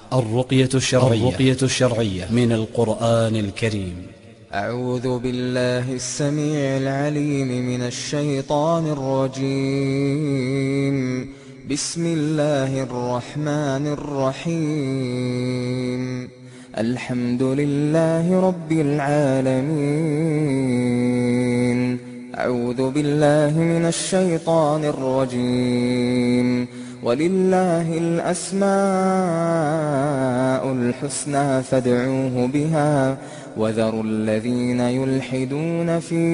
الرقية الشرعية من القرآن الكريم. أعوذ بالله السميع العليم من الشيطان الرجيم. بسم الله الرحمن الرحيم. الحمد لله رب العالمين. أعوذ بالله من الشيطان الرجيم. ولله الأسماء الحسنى فادعوه بها وذروا الذين يلحدون في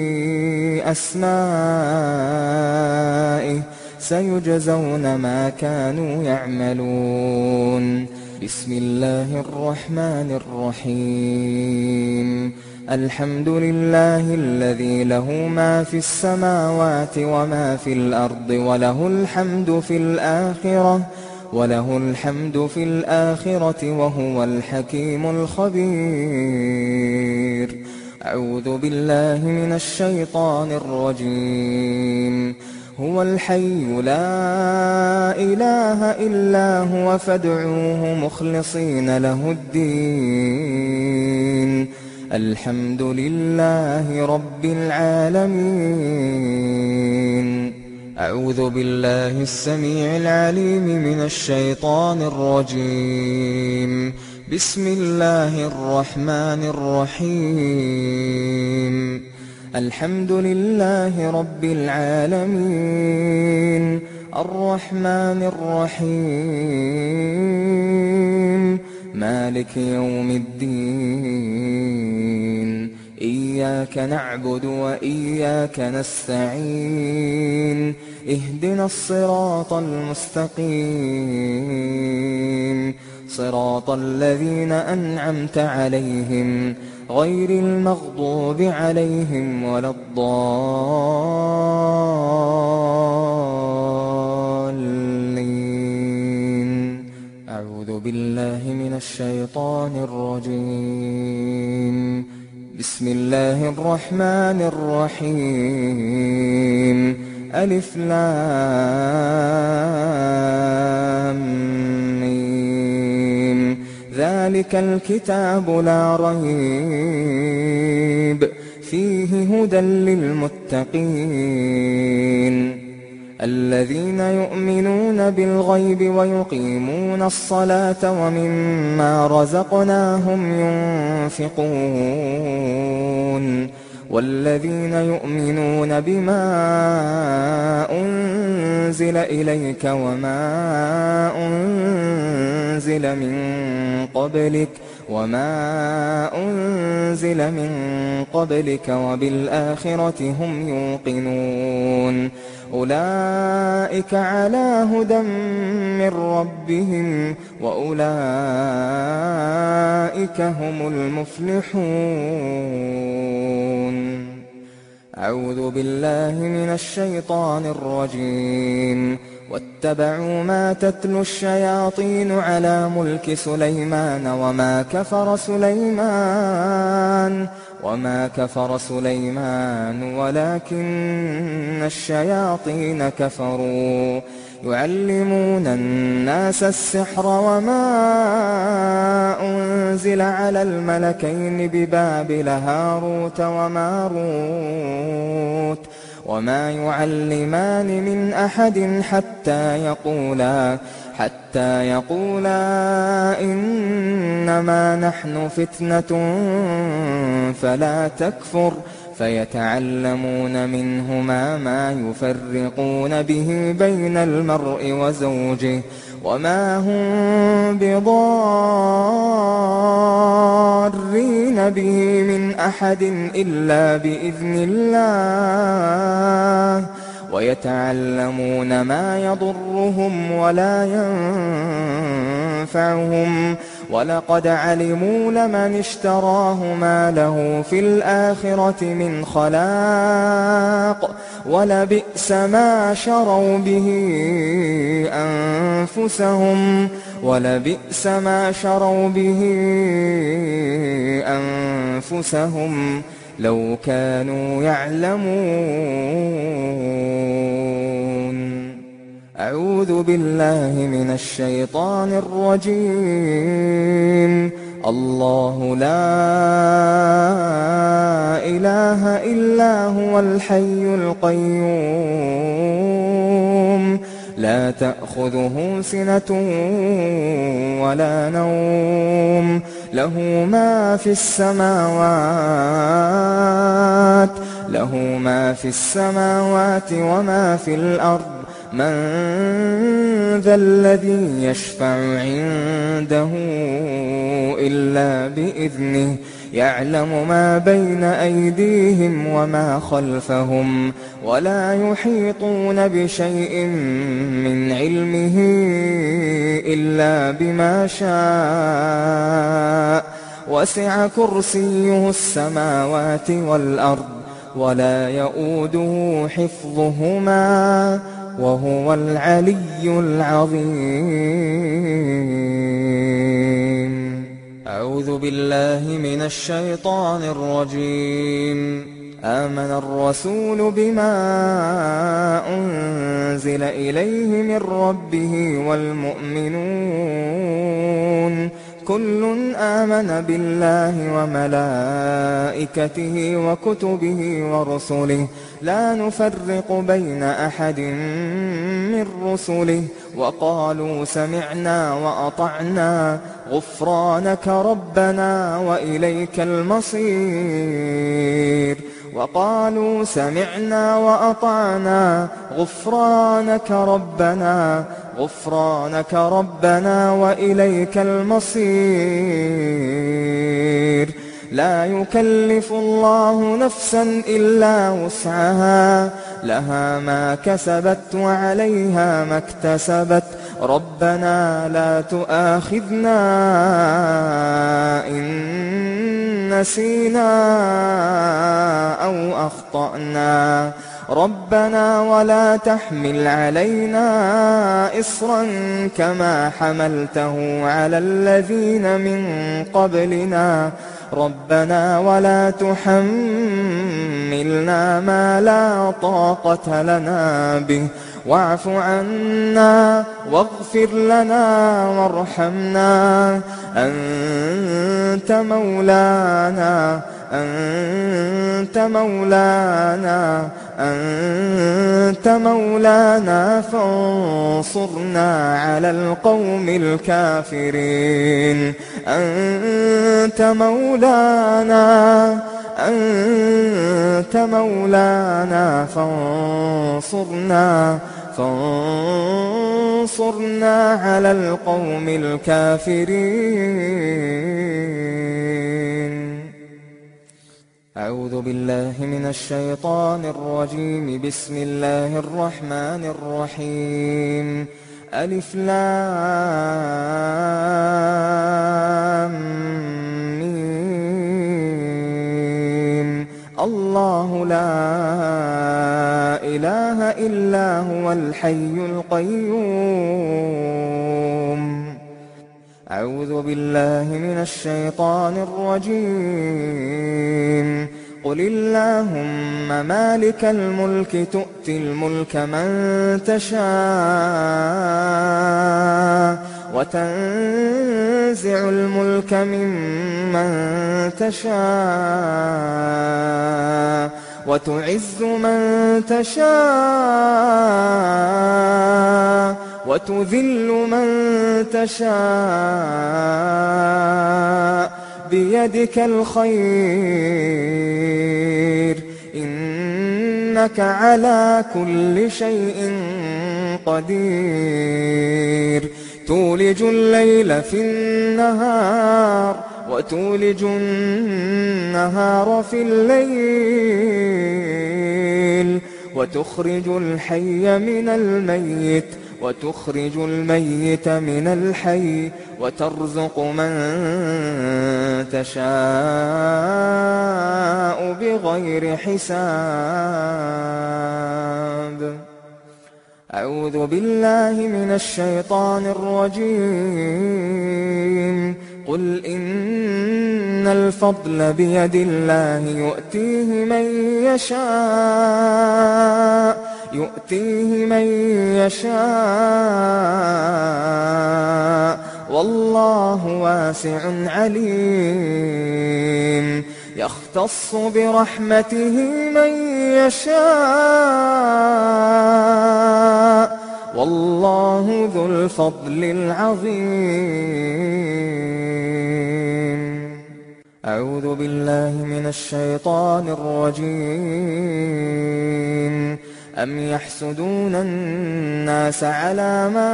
أسمائه سيجزون ما كانوا يعملون. بسم الله الرحمن الرحيم. الحمد لله الذي له ما في السماوات وما في الأرض وله الحمد في الآخرة وهو الحكيم الخبير. أعوذ بالله من الشيطان الرجيم. هو الحي لا إله إلا هو فادعوه مخلصين له الدين. الحمد لله رب العالمين. أعوذ بالله السميع العليم من الشيطان الرجيم. بسم الله الرحمن الرحيم. الحمد لله رب العالمين. الرحمن الرحيم. مالك يوم الدين. إياك نعبد وإياك نستعين. اهدنا الصراط المستقيم صراط الذين أنعمت عليهم غير المغضوب عليهم ولا الضالين. أعوذ بالله من الشيطان الرجيم. بسم الله الرحمن الرحيم. ألف لام ميم. ذلك الكتاب لا ريب فيه هدى للمتقين الذين يؤمنون بالغيب ويقيمون الصلاة ومما رزقناهم ينفقون والذين يؤمنون بما أنزل إليك وما أنزل من قبلك وبالآخرة هم يوقنون أولئك على هدى من ربهم وأولئك هم المفلحون. أعوذ بالله من الشيطان الرجيم. واتبعوا ما تتلو الشياطين على ملك سليمان وما كفر سليمان ولكن الشياطين كفروا يعلمون الناس السحر وما أنزل على الملكين ببابل هاروت وماروت وما يعلمان من أحد حتى يقولا إنما نحن فتنة فلا تكفر فيتعلمون منهما ما يفرقون به بين المرء وزوجه وما هم بضارين به من أحد إلا بإذن الله ويتعلمون ما يضرهم ولا ينفعهم ولقد علموا لمن اشتراه ما له في الآخرة من خلاق ولبئس ما شروا به أنفسهم لو كانوا يعلمون. أعوذ بالله من الشيطان الرجيم. الله لا إله إلا هو الحي القيوم لا تأخذه سنة ولا نوم له ما في السماوات وما في الأرض من ذا الذي يشفع عنده إلا بإذنه يعلم ما بين أيديهم وما خلفهم ولا يحيطون بشيء من علمه إلا بما شاء وسع كرسيه السماوات والأرض ولا يؤوده حفظهما وهو العلي العظيم. أعوذ بالله من الشيطان الرجيم. آمن الرسول بما أنزل إليه من ربه والمؤمنون كل آمن بالله وملائكته وكتبه ورسله لا نفرق بين أحد من رسله وقالوا سمعنا وأطعنا غفرانك ربنا وإليك المصير. وقالوا سمعنا وأطعنا غفرانك ربنا وإليك المصير. لا يكلف الله نفسا إلا وسعها لها ما كسبت وعليها ما اكتسبت ربنا لا تؤاخذنا إن نسينا أو أخطأنا ربنا ولا تحمل علينا إصرا كما حملته على الذين من قبلنا ربنا ولا تحملنا ما لا طاقة لنا به واعف عنا واغفر لنا وارحمنا أنت مولانا فانصرنا على القوم الكافرين. أنت مولانا فانصرنا على القوم الكافرين. أعوذ بالله من الشيطان الرجيم. بسم الله الرحمن الرحيم. ألف لام ميم. الله لا إله إلا هو الحي القيوم. أعوذ بالله من الشيطان الرجيم. قل اللهم مالك الملك تؤتي الملك من تشاء وتنزع الملك ممن تشاء وتعز من تشاء وتذل من تشاء بيدك الخير إنك على كل شيء قدير. تولج الليل في النهار وتولج النهار في الليل وتخرج الحي من الميت وتخرج الميت من الحي وترزق من تشاء بغير حساب. أعوذ بالله من الشيطان الرجيم. قل إن الفضل بيد الله يؤتيه من يشاء يؤتيه من يشاء والله واسع عليم يختص برحمته من يشاء والله ذو الفضل العظيم. أعوذ بالله من الشيطان الرجيم. أم يحسدون الناس على ما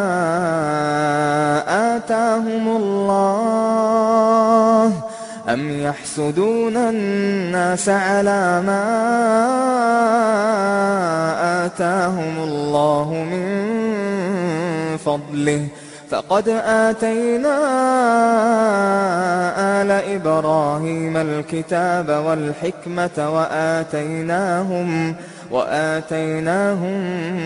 آتاهم الله أم يحسدون الناس على ما آتاهم الله من فضله فقد آتينا آل إبراهيم الكتاب والحكمة وآتيناهم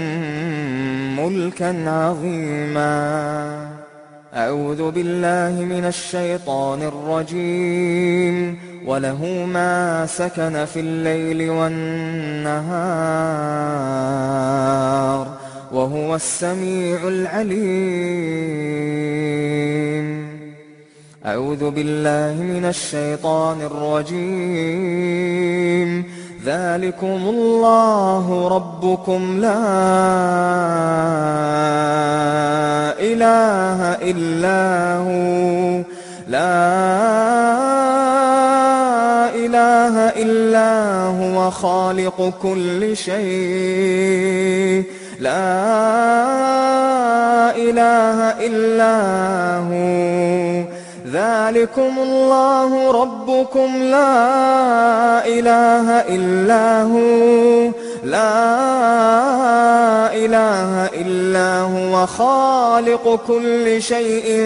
ملكا عظيما. أعوذ بالله من الشيطان الرجيم. وله ما سكن في الليل والنهار وهو السميع العليم. أعوذ بالله من الشيطان الرجيم. ذلكم الله ربكم لا إله إلا هو خالق كل شيء ذلكم الله ربكم لا إله إلا هو خالق كل شيء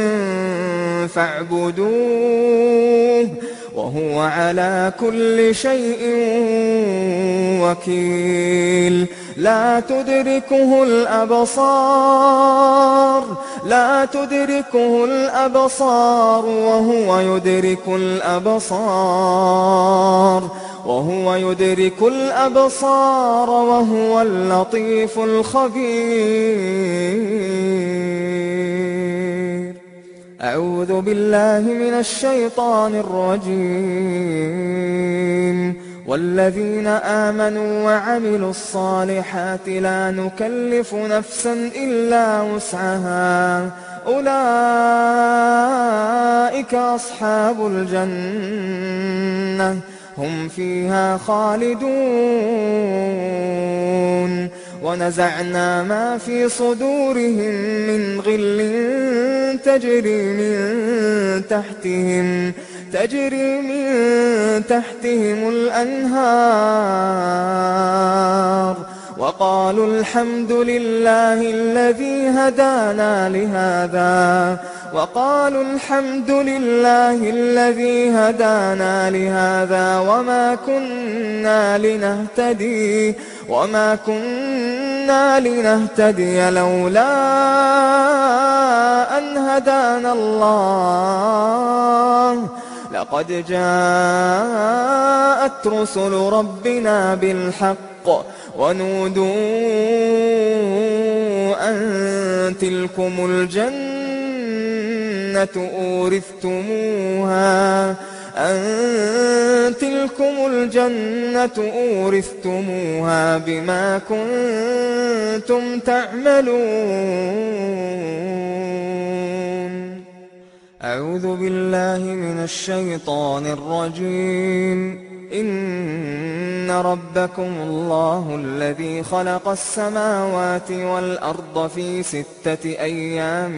فاعبدوه وهو على كل شيء وكيل. لا تدركه الأبصار وهو يدرك الأبصار وهو اللطيف الخبير. أعوذ بالله من الشيطان الرجيم. والذين آمنوا وعملوا الصالحات لا نكلف نفسا إلا وسعها أولئك أصحاب الجنة هم فيها خالدون. ونزعنا ما في صدورهم من غل تجري من تحتهم الأنهار وقالوا الحمد لله الذي هدانا لهذا وما كنا لنهتدي لولا أن هدانا الله لقد جاءت رسل ربنا بالحق ونودوا أن تلكم الجنة أورثتموها بما كنتم تعملون. أعوذ بالله من الشيطان الرجيم. إن ربكم الله الذي خلق السماوات والأرض في 6 أيام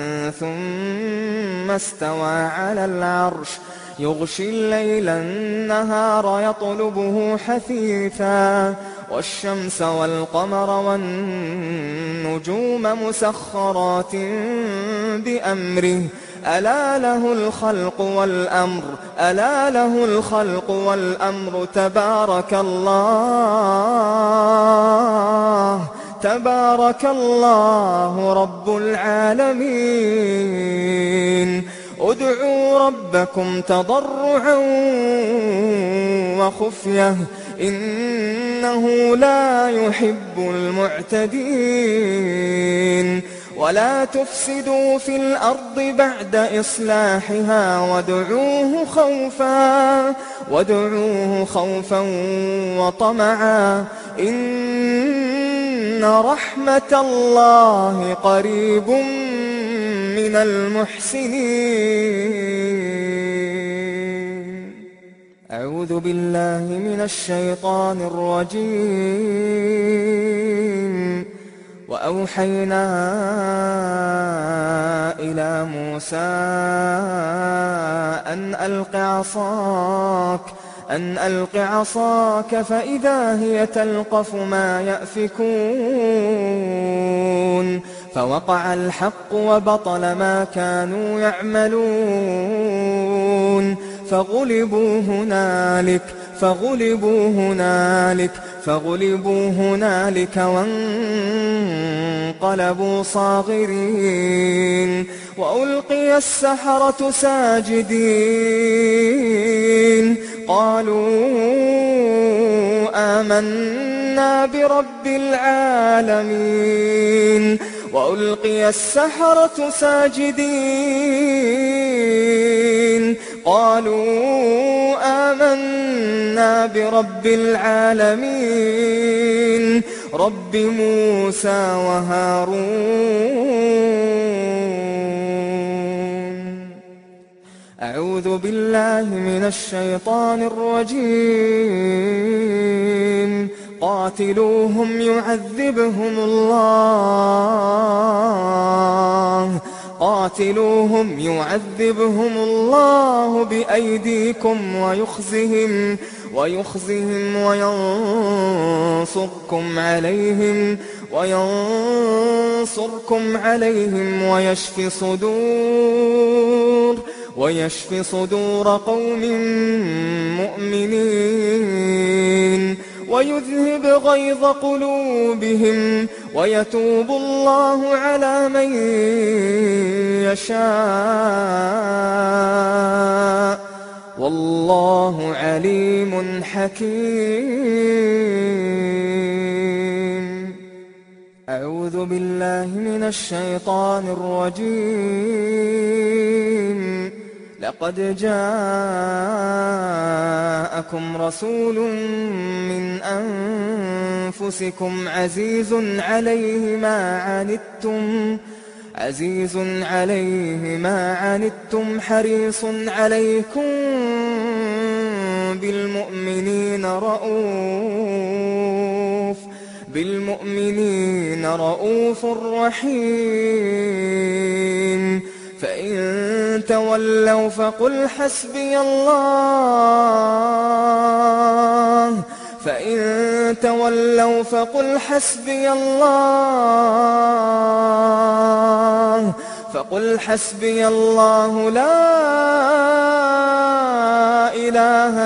ثم استوى على العرش يغشي الليل النهار يطلبه حثيثا والشمس والقمر والنجوم مسخرات بأمره ألا له الخلق والأمر تبارك الله رب العالمين. ادعوا ربكم تضرعا وخفية إنه لا يحب المعتدين ولا تفسدوا في الأرض بعد إصلاحها وادعوه خوفا وطمعا إن رحمة الله قريب من المحسنين. أعوذ بالله من الشيطان الرجيم. وأوحينا إلى موسى أن ألق عصاك فإذا هي تلقف ما يأفكون فوقع الحق وبطل ما كانوا يعملون فغلبوا هنالك وانقلبوا صاغرين وألقي السحرة ساجدين قالوا آمنا برب العالمين وألقي السحرة ساجدين قالوا آمنا برب العالمين رب موسى وهارون. أعوذ بالله من الشيطان الرجيم. قاتلوهم يعذبهم الله بأيديكم ويخزهم وينصركم عليهم ويشف صدور قوم مؤمنين ويذهب غيظ قلوبهم ويتوب الله على من يشاء والله عليم حكيم. أعوذ بالله من الشيطان الرجيم. لقد جاءكم رسول من أنفسكم عزيز عليه ما عنتم حريص عليكم بالمؤمنين رؤوف رحيم. فإن تولوا فقل حسبي الله لا إله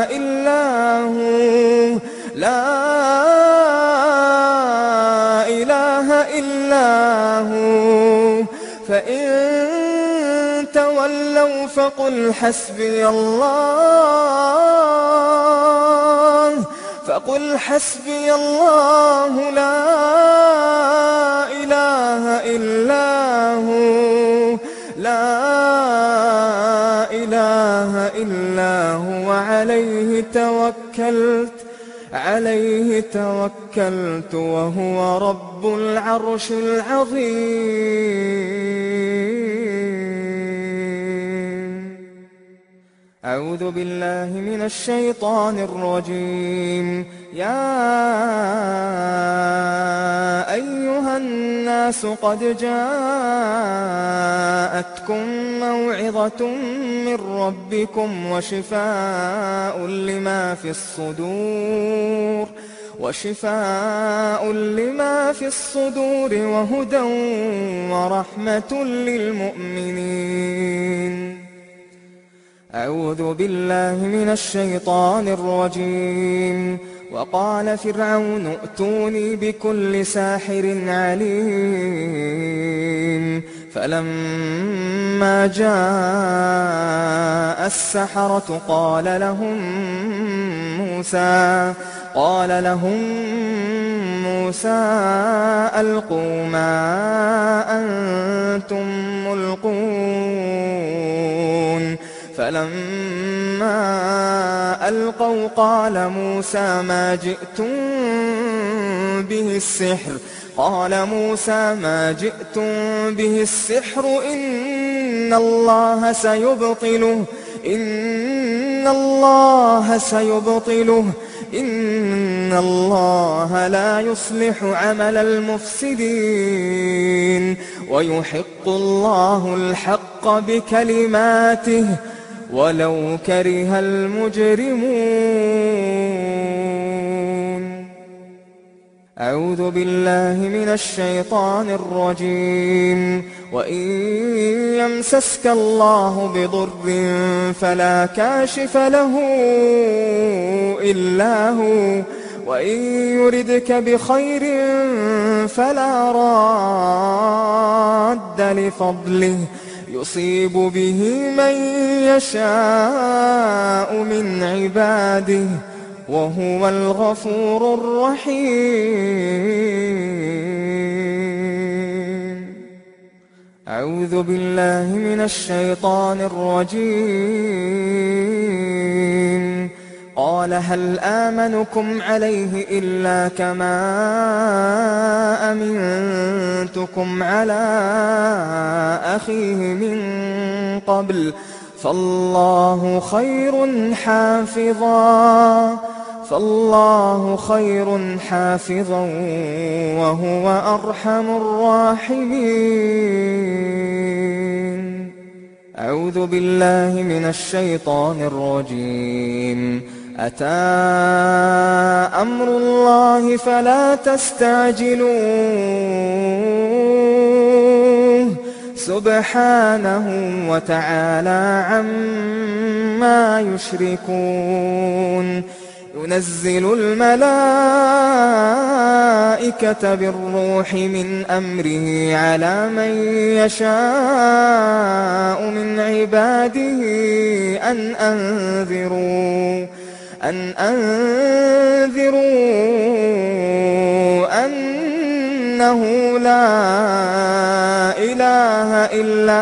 إلا هو فإن تولوا فقل حسبي الله لا إله إلا هو عليه توكلت وهو رب العرش العظيم. أعوذ بالله من الشيطان الرجيم. يا أيها الناس قد جاءتكم موعظة من ربكم وشفاء لما في الصدور وهدى ورحمة للمؤمنين. أعوذ بالله من الشيطان الرجيم. وقال فرعون ائتوني بكل ساحر عليم. فلما جاء السحرة قال قال لهم موسى ألقوا ما أنتم ملقون فلما ألقوا قال موسى ما جئتم به السحر إن الله سيبطله إن الله لا يصلح عمل المفسدين ويحق الله الحق بكلماته ولو كره المجرمون. أعوذ بالله من الشيطان الرجيم. وإن يمسسك الله بضر فلا كاشف له إلا هو وإن يردك بخير فلا راد لفضله يصيب به من يشاء من عباده وهو الغفور الرحيم. أعوذ بالله من الشيطان الرجيم. قال هل آمنكم عليه إلا كما أمنتكم على أخيه من قبل فالله خير حافظا وهو أرحم الراحمين. أعوذ بالله من الشيطان الرجيم. أتى أمر الله فلا تستعجلوه سبحانه وتعالى عما يشركون. ينزل الملائكة بالروح من أمره على من يشاء من عباده أن أنذروا أنه لا إله إلا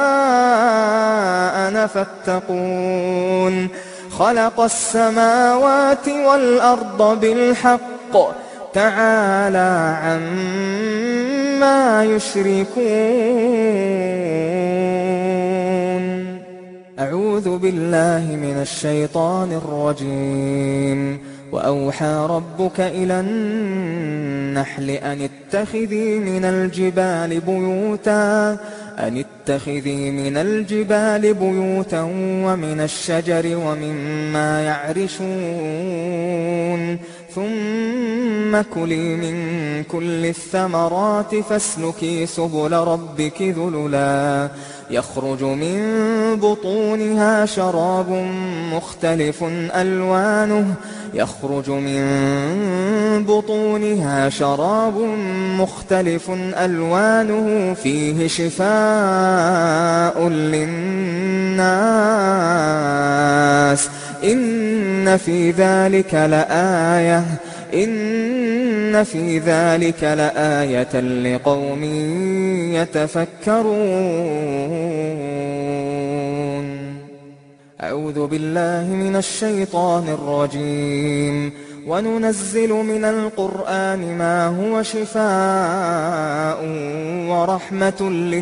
أنا فاتقون. خلق السماوات والأرض بالحق تعالى عما يشركون. أعوذ بالله من الشيطان الرجيم. وأوحى ربك إلى النحل أن اتخذي من الجبال بيوتا ومن الشجر ومما يعرشون ثم كلي من كل الثمرات فاسلكي سبل ربك ذللا يخرج من بطونها شراب مختلف ألوانه فيه شفاء للناس إن في ذلك لآية لقوم يتفكرون. أعوذ بالله من الشيطان الرجيم. وننزل من القرآن ما هو شفاء ورحمة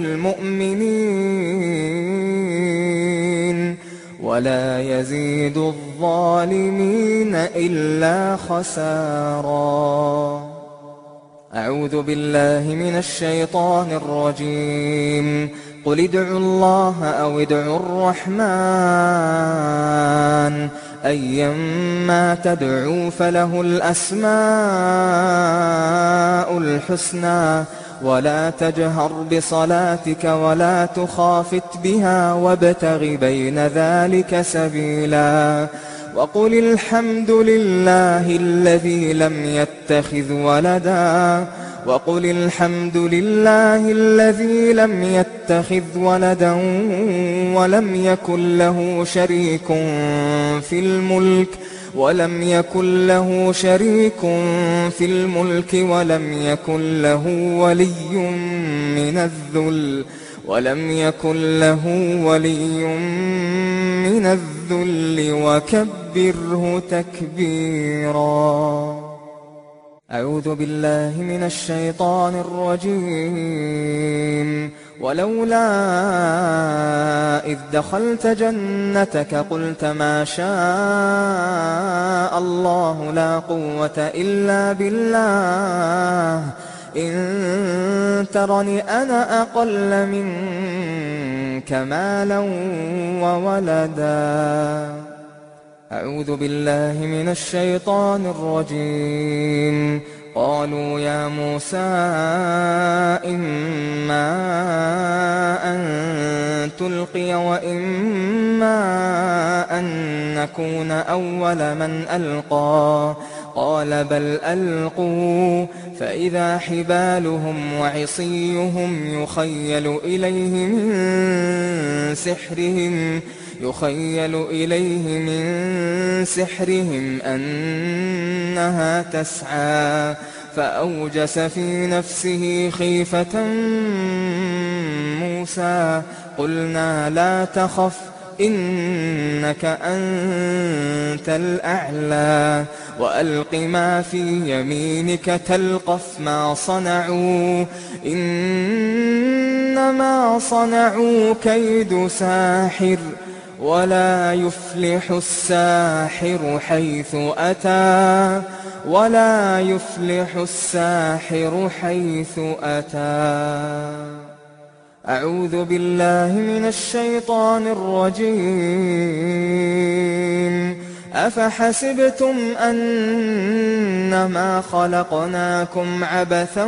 للمؤمنين ولا يزيد الظالمين إلا خسارا. أعوذ بالله من الشيطان الرجيم. قل ادعوا الله أو ادعوا الرحمن أيما تدعوا فله الأسماء الحسنى ولا تجهر بصلاتك ولا تخافت بها وابتغ بين ذلك سبيلا وقل الحمد لله الذي لم يتخذ ولدا وقل الحمد لله الذي لم يتخذ ولدا ولم يكن له شريك في الملك ولم يكن له ولي من الذل وكبره تكبيرا. أعوذ بالله من الشيطان الرجيم. ولولا إذ دخلت جنتك قلت ما شاء الله لا قوة إلا بالله إن ترني أنا أقل منك مالا وولدا. أعوذ بالله من الشيطان الرجيم. قالوا يا موسى إما أن تلقي وإما أن نكون أول من ألقى قال بل ألقوا فإذا حبالهم وعصيهم يخيل إليه من سحرهم أنها تسعى فأوجس في نفسه خيفة موسى قلنا لا تخف إنك أنت الأعلى وألق ما في يمينك تلقف ما صنعوا إنما صنعوا كيد ساحر ولا يفلح الساحر حيث أتى. أعوذ بالله من الشيطان الرجيم. أفحسبتم أنما خلقناكم عبثا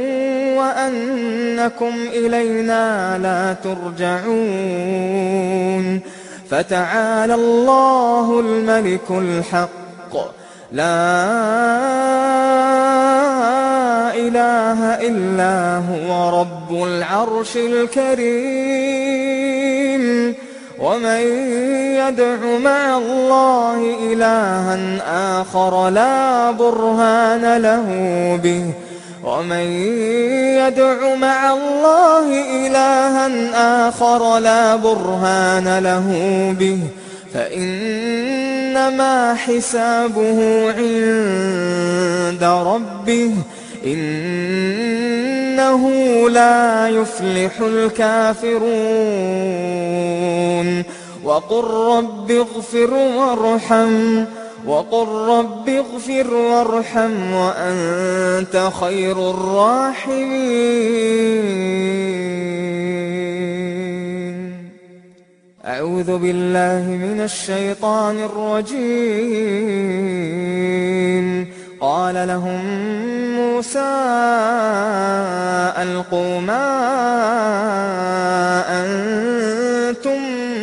وأنكم إلينا لا ترجعون فتعالى الله الملك الحق لا إله إلا هو رب العرش الكريم. ومن يدع مع الله إلها آخر لا برهان له به فإنما حسابه عند ربه إنه لا يفلح الكافرون. وقل رب اغفر وارحم وأنت خير الراحمين. أعوذ بالله من الشيطان الرجيم. قال لهم موسى ألقوا ما أنتم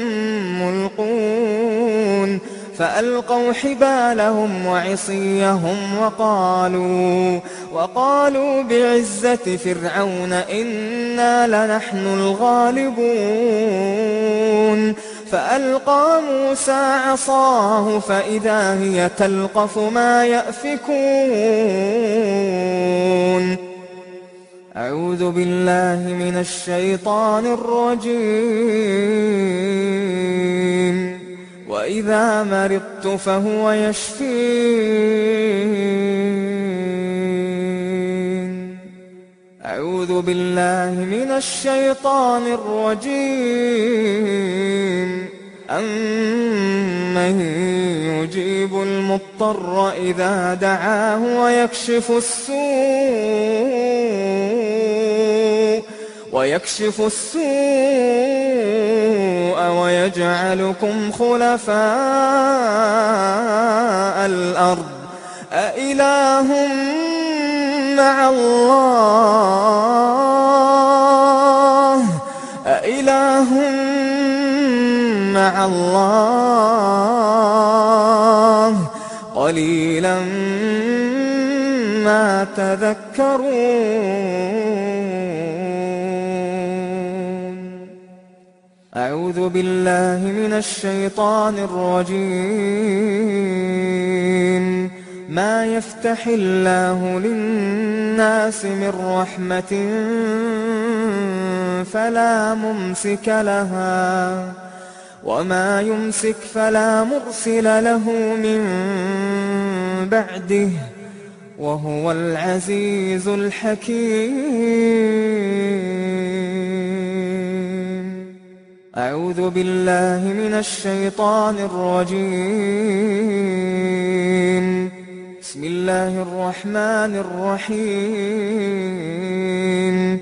ملقون فألقوا حبالهم وعصيهم وقالوا بعزة فرعون إنا لنحن الغالبون. فألقى موسى عصاه فإذا هي تلقف ما يأفكون. أعوذ بالله من الشيطان الرجيم. وإذا مرضت فهو يشفين. أعوذ بالله من الشيطان الرجيم. أمن يجيب المضطر إذا دعاه ويكشف السوء ويجعلكم خلفاء الأرض أإله مع الله قليلا ما تذكرون أعوذ بالله من الشيطان الرجيم ما يفتح الله للناس من رحمة فلا ممسك لها وما يمسك فلا مرسل له من بعده وهو العزيز الحكيم أعوذ بالله من الشيطان الرجيم بسم الله الرحمن الرحيم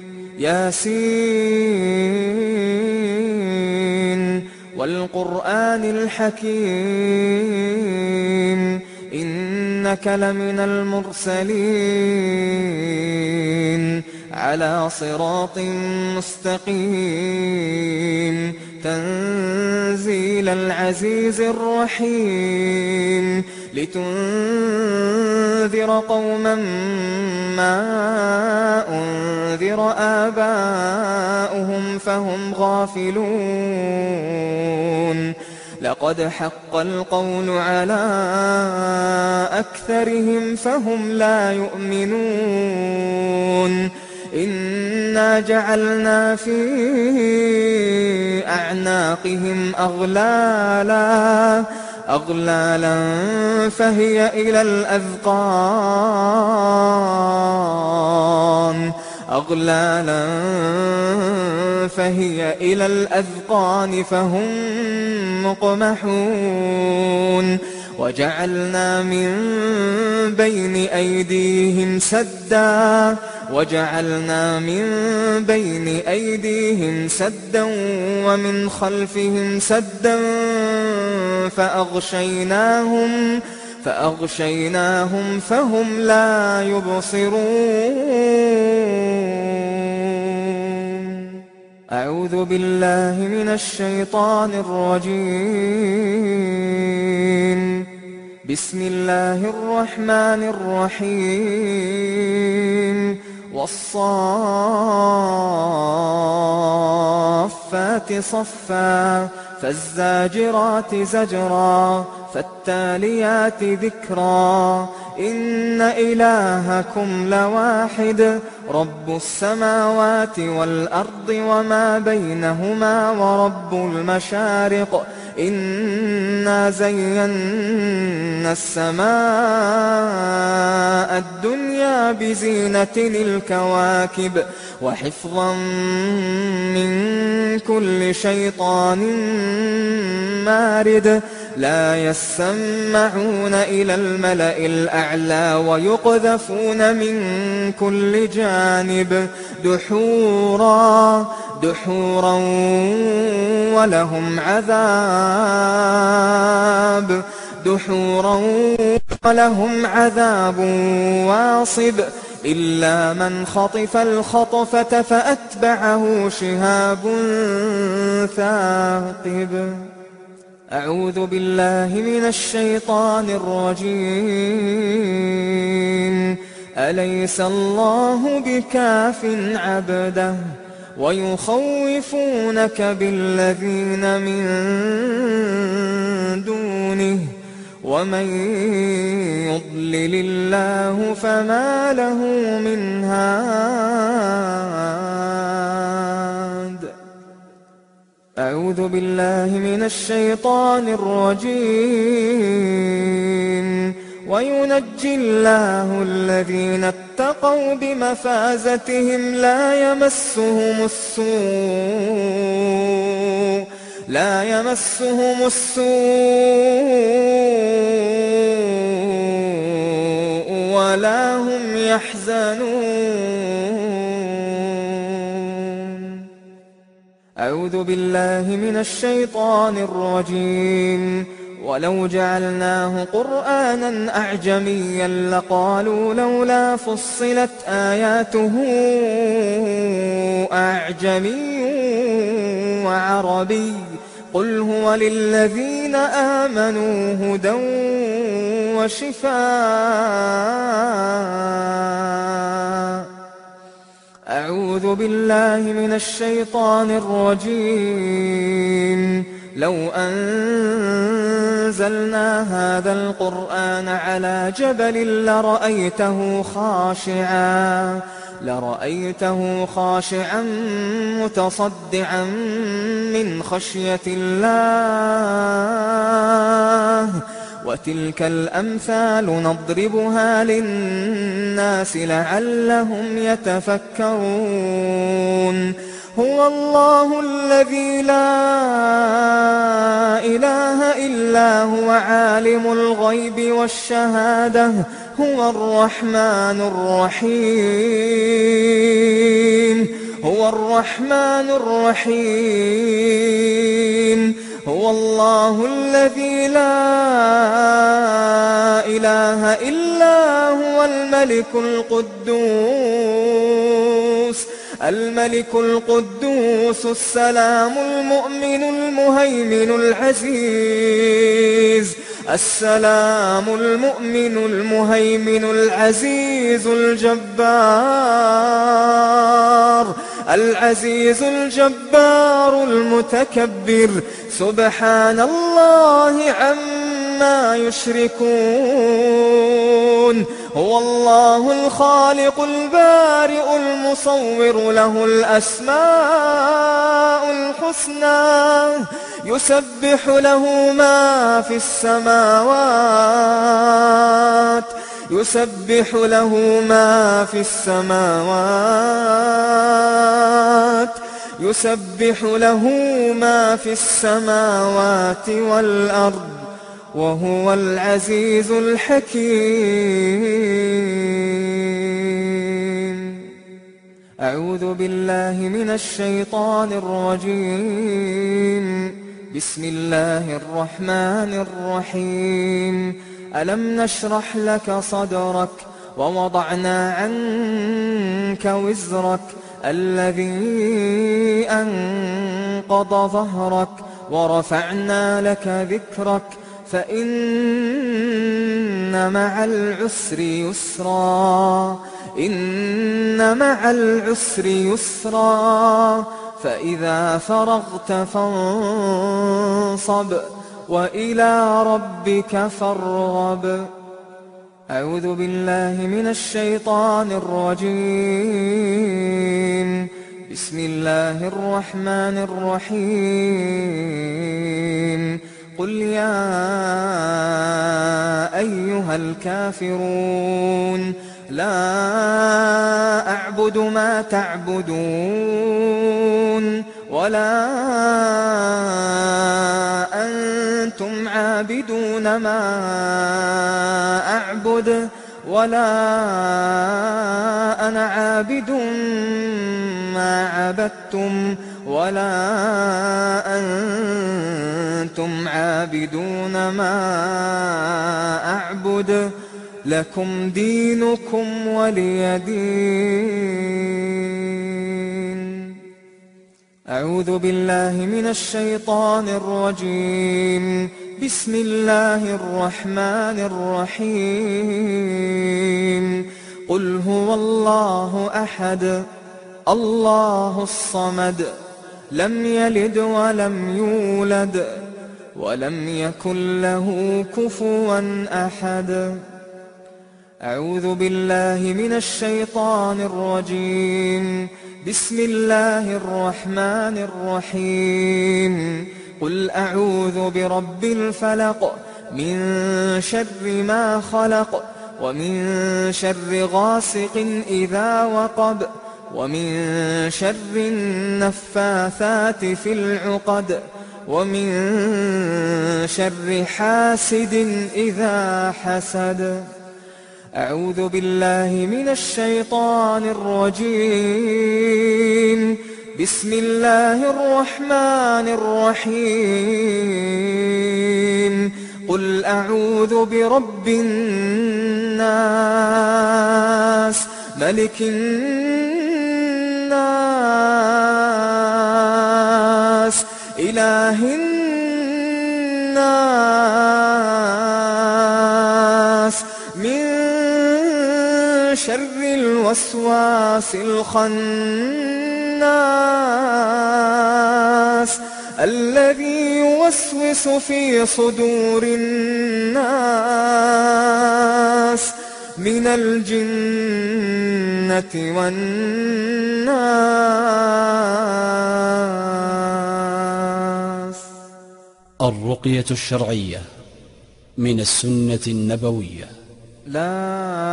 ياسين والقرآن الحكيم إنك لمن المرسلين على صراط مستقيم تنزيل العزيز الرحيم لتنذر قوما ما أنذر آباؤهم فهم غافلون لقد حق القول على أكثرهم فهم لا يؤمنون إنا جعلنا في أعناقهم أغلالا فهي إلى الأذقان فهم مقمحون وجعلنا من بين أيديهم سدا ومن خلفهم سدا فأغشيناهم فهم لا يبصرون أعوذ بالله من الشيطان الرجيم بسم الله الرحمن الرحيم والصافات صفا فالزاجرات زجرا فالتاليات ذكرا إن إلهكم لواحد رب السماوات والأرض وما بينهما ورب المشارق إنا زينا السماء الدنيا بزينة الكواكب وحفظا من كل شيطان مارد لا يسمعون إلى الملأ الأعلى ويقذفون من كل جانب دحورا ولهم عذاب واصب إلا من خطف الخطفة فأتبعه شهاب ثاقب أعوذ بالله من الشيطان الرجيم أليس الله بكاف عبده ويخوفونك بالذين من دونه ومن يضلل الله فما له من هاد أعوذ بالله من الشيطان الرجيم وينجي الله الذين اتقوا بمفازتهم لا يمسهم السوء ولا هم يحزنون أعوذ بالله من الشيطان الرجيم ولو جعلناه قرآنا أعجميا لقالوا لولا فصلت آياته أعجمي وعربي قل هو للذين للذين آمنوا هدى وشفاء. أعوذ بالله من الشيطان الرجيم. لو أنزلنا هذا القرآن على جبل لرأيته خاشعا متصدعا من خشية الله. وتلك الأمثال نضربها للناس لعلهم يتفكرون. هو الله الذي لا إله إلا هو عالم الغيب والشهادة هو الرحمن الرحيم. هو الله الذي لا إله إلا هو الملك القدوس السلام المؤمن المهيمن العزيز الجبار المتكبر. سبحان الله عما يشركون. هو الله الخالق البارئ المصور له الأسماء الحسنى. يسبح له ما في السماوات والأرض وهو العزيز الحكيم. أعوذ بالله من الشيطان الرجيم. بسم الله الرحمن الرحيم. ألم نشرح لك صدرك ووضعنا عنك وزرك الذي أنقض ظهرك ورفعنا لك ذكرك فإن مع العسر يسرا فإذا فرغت فانصب وإلى ربك فارغب. أعوذ بالله من الشيطان الرجيم. بسم الله الرحمن الرحيم. قل يا أيها الكافرون لا أعبد ما تعبدون ولا أنتم عابدون ما أعبد ولا أنا عابد ما عبدتم ولا أنتم عابدون ما أعبد لكم دينكم ولي دين. أعوذ بالله من الشيطان الرجيم. بسم الله الرحمن الرحيم. قل هو الله أحد الله الصمد لم يلد ولم يولد ولم يكن له كفوا أحد. أعوذ بالله من الشيطان الرجيم. بسم الله الرحمن الرحيم. قل أعوذ برب الفلق من شر ما خلق ومن شر غاسق إذا وقب ومن شر النفاثات في العقد ومن شر حاسد إذا حسد. أعوذ بالله من الشيطان الرجيم. بسم الله الرحمن الرحيم. قل أعوذ برب الناس ملك الناس إله الناس الوسواس الخناس الذي يوسوس في صدور الناس من الجنة والناس. الرقية الشرعية من السنة النبوية. لا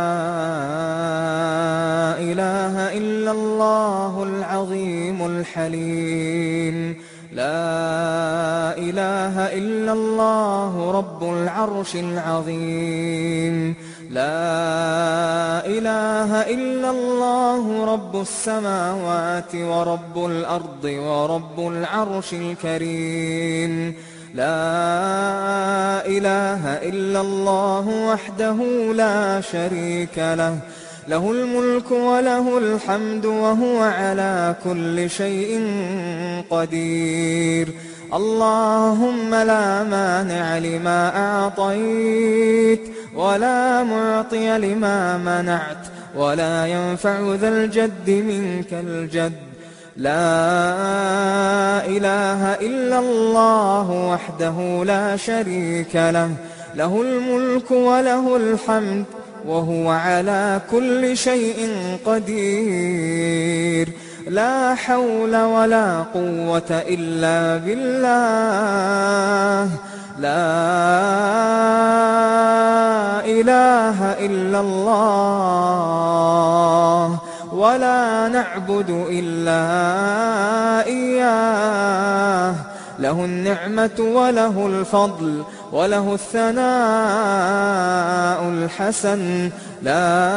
إله إلا الله العظيم الحليم، لا إله إلا الله رب العرش العظيم، لا إله إلا الله رب السماوات ورب الأرض ورب العرش الكريم، لا إله إلا الله وحده لا شريك له، له الملك وله الحمد وهو على كل شيء قدير. اللهم لا مانع لما أعطيت ولا معطي لما منعت ولا ينفع ذا الجد منك الجد. لا إله إلا الله وحده لا شريك له، له الملك وله الحمد وهو على كل شيء قدير. لا حول ولا قوة إلا بالله، لا إله إلا الله ولا نعبد إلا إياه، له النعمة وله الفضل وله الثناء الحسن. لا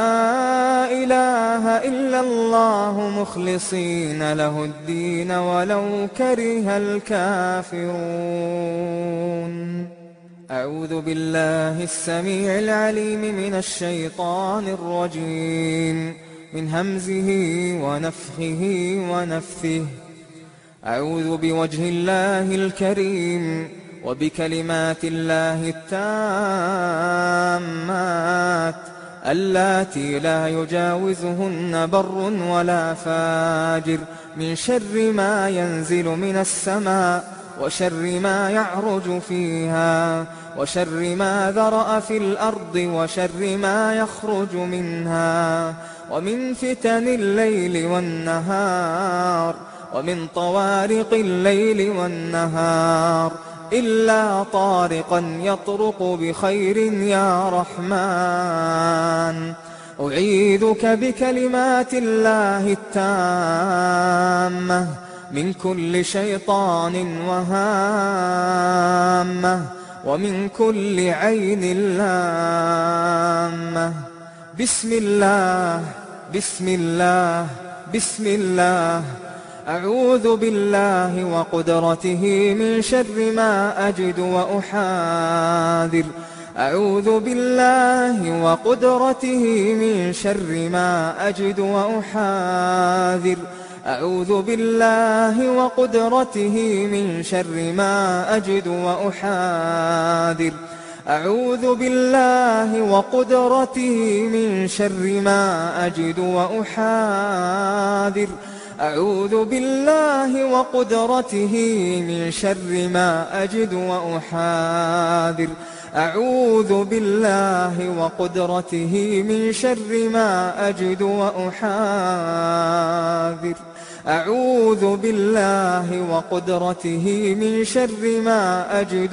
إله إلا الله مخلصين له الدين ولو كره الكافرون. أعوذ بالله السميع العليم من الشيطان الرجيم، من همزه ونفخه ونفثه. أعوذ بوجه الله الكريم وبكلمات الله التامات اللاتي لا يجاوزهن بر ولا فاجر، من شر ما ينزل من السماء وشر ما يعرج فيها وشر ما ذرأ في الأرض وشر ما يخرج منها، ومن فتن الليل والنهار ومن طوارق الليل والنهار، إلا طارقا يطرق بخير يا رحمن. أعيذك بكلمات الله التامة من كل شيطان وهامة ومن كل عين لامة. بسم الله بسم الله بسم الله. أعوذ بالله وقدرته من شر ما أجد وأحاذر. أعوذ بالله وقدرته من شر ما أجد وأحاذر. أعوذ بالله وقدرته من شر ما أجد وأحاذر. أعوذ بالله وقدرته من شر ما أجد وأحاذر. أعوذ بالله وقدرته من شر ما أجد وأحاذر. أعوذ بالله وقدرته من شر ما أجد وأحاذر. أعوذ بالله وقدرته من شر ما أجد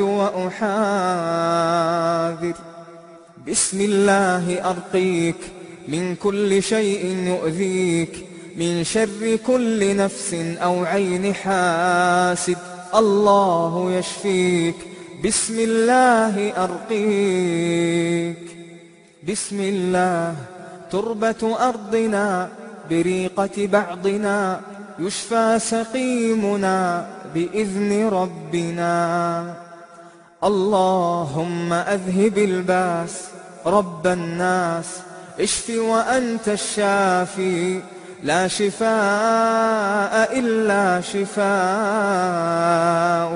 وأحاذر. بسم الله أرقيك من كل شيء يؤذيك، من شر كل نفس أو عين حاسد، الله يشفيك. بسم الله أرقيك. بسم الله تربة أرضنا بريقة بعضنا، يشفى سقيمنا بإذن ربنا. اللهم أذهب الباس رب الناس، اشف وأنت الشافي، لا شفاء إلا شفاؤك،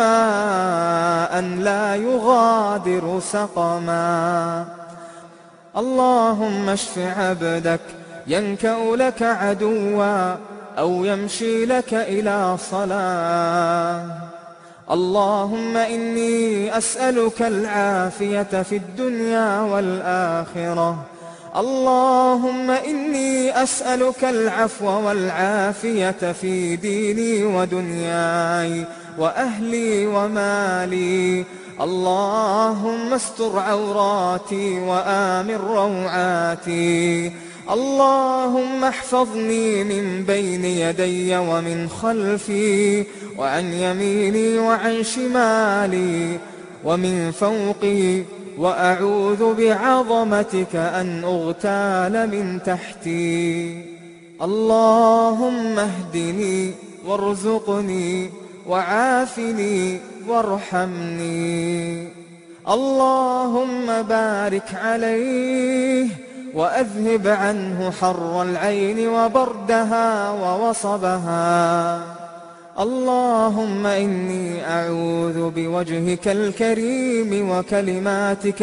شفاء لا يغادر سقما. اللهم اشف عبدك ينكأ لك عدوا أو يمشي لك إلى صلاة. اللهم إني أسألك العافية في الدنيا والآخرة. اللهم إني أسألك العفو والعافية في ديني ودنياي وأهلي ومالي. اللهم استر عوراتي وآمن روعاتي. اللهم احفظني من بين يدي ومن خلفي وعن يميني وعن شمالي ومن فوقي، وأعوذ بعظمتك أن أغتال من تحتي. اللهم اهدني وارزقني وعافني وارحمني. اللهم بارك عليه وأذهب عنه حر العين وبردها ووصبها. اللهم إني أعوذ بوجهك الكريم وكلماتك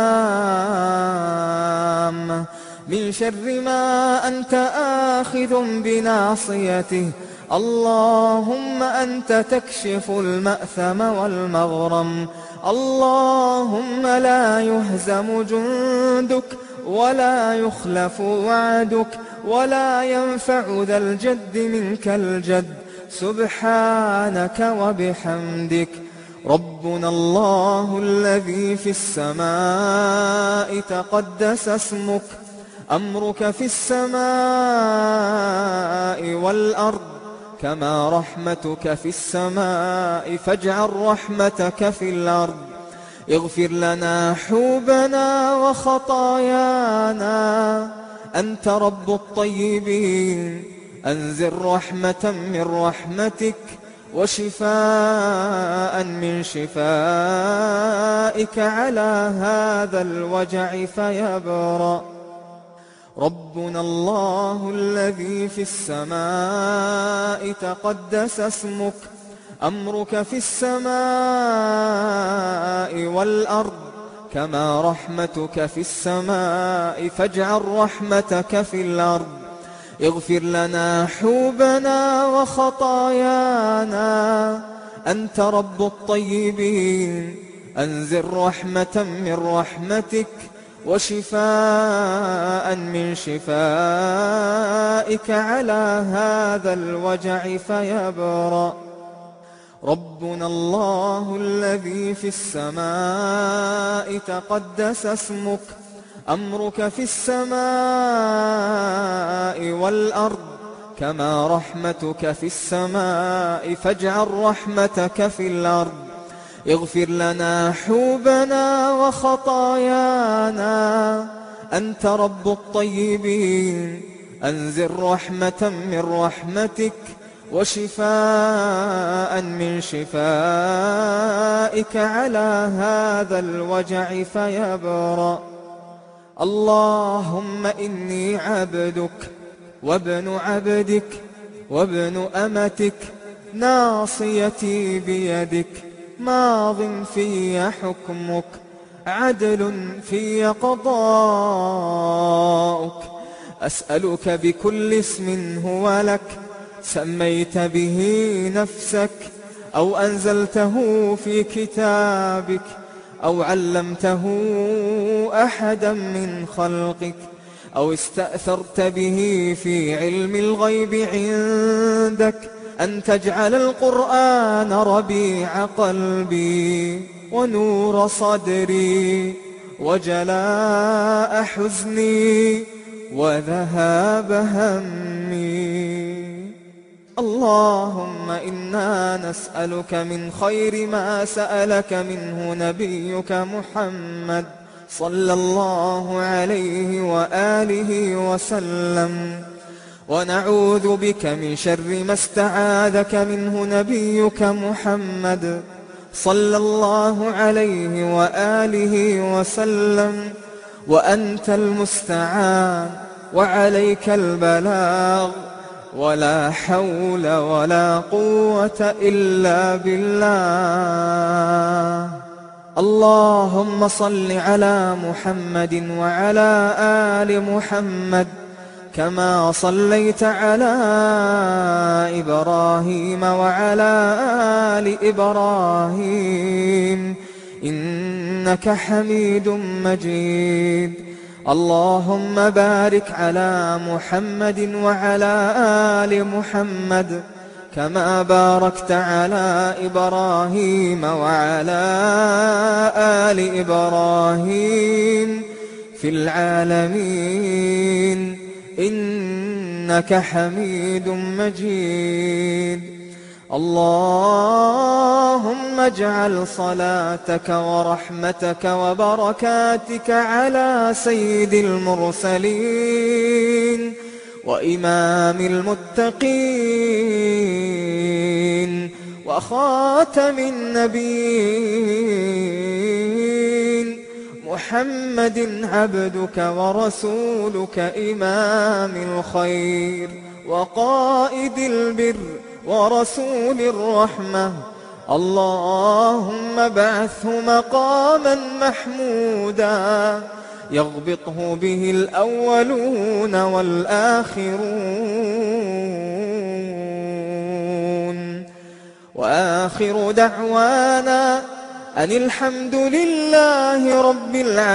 التامة من شر ما أنت آخذ بناصيته. اللهم أنت تكشف المأثم والمغرم. اللهم لا يهزم جندك ولا يخلف وعدك ولا ينفع ذا الجد منك الجد. سبحانك وبحمدك. ربنا الله الذي في السماء تقدس اسمك. أمرك في السماء والأرض كما رحمتك في السماء، فاجعل رحمتك في الأرض. اغفر لنا حوبنا وخطايانا، أنت رب الطيبين. أنزل رحمة من رحمتك وشفاء من شفائك على هذا الوجع فيبرأ. ربنا الله الذي في السماء تقدس اسمك. أمرك في السماء والأرض كما رحمتك في السماء، فاجعل رحمتك في الأرض. اغفر لنا حوبنا وخطايانا، أنت رب الطيبين. أنزل رحمة من رحمتك وشفاء من شفائك على هذا الوجع فيبرأ. ربنا الله الذي في السماء تقدس اسمك. أمرك في السماء والأرض كما رحمتك في السماء، فاجعل رحمتك في الأرض. اغفر لنا حوبنا وخطايانا، أنت رب الطيبين. أنزل رحمة من رحمتك وشفاء من شفائك على هذا الوجع فيبرأ. اللهم إني عبدك وابن عبدك وابن أمتك، ناصيتي بيدك، ماض في حكمك، عدل في قضاؤك. أسألك بكل اسم هو لك، سميت به نفسك أو أنزلته في كتابك أو علمته أحدا من خلقك أو استأثرت به في علم الغيب عندك، أن تجعل القرآن ربيع قلبي ونور صدري وجلاء حزني وذهاب همي. اللهم إنا نسألك من خير ما سألك منه نبيك محمد صلى الله عليه وآله وسلم، ونعوذ بك من شر ما استعاذك منه نبيك محمد صلى الله عليه وآله وسلم. وأنت المستعان وعليك البلاغ، ولا حول ولا قوة إلا بالله. اللهم صل على محمد وعلى آل محمد كما صليت على إبراهيم وعلى آل إبراهيم إنك حميد مجيد. اللهم بارك على محمد وعلى آل محمد كما باركت على إبراهيم وعلى آل إبراهيم في العالمين إنك حميد مجيد. اللهم اجعل صلاتك ورحمتك وبركاتك على سيد المرسلين وإمام المتقين وخاتم النبيين محمد عبدك ورسولك إمام الخير وقائد البر ورسول الرحمة. اللهم ابعثه مقاما محمودا يغبطه به الأولون والآخرون. وآخر دعوانا أن الحمد لله رب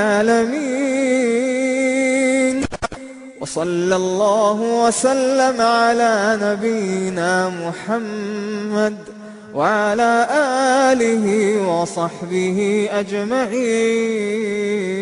العالمين، وصلى الله وسلم على نبينا محمد وعلى آله وصحبه أجمعين.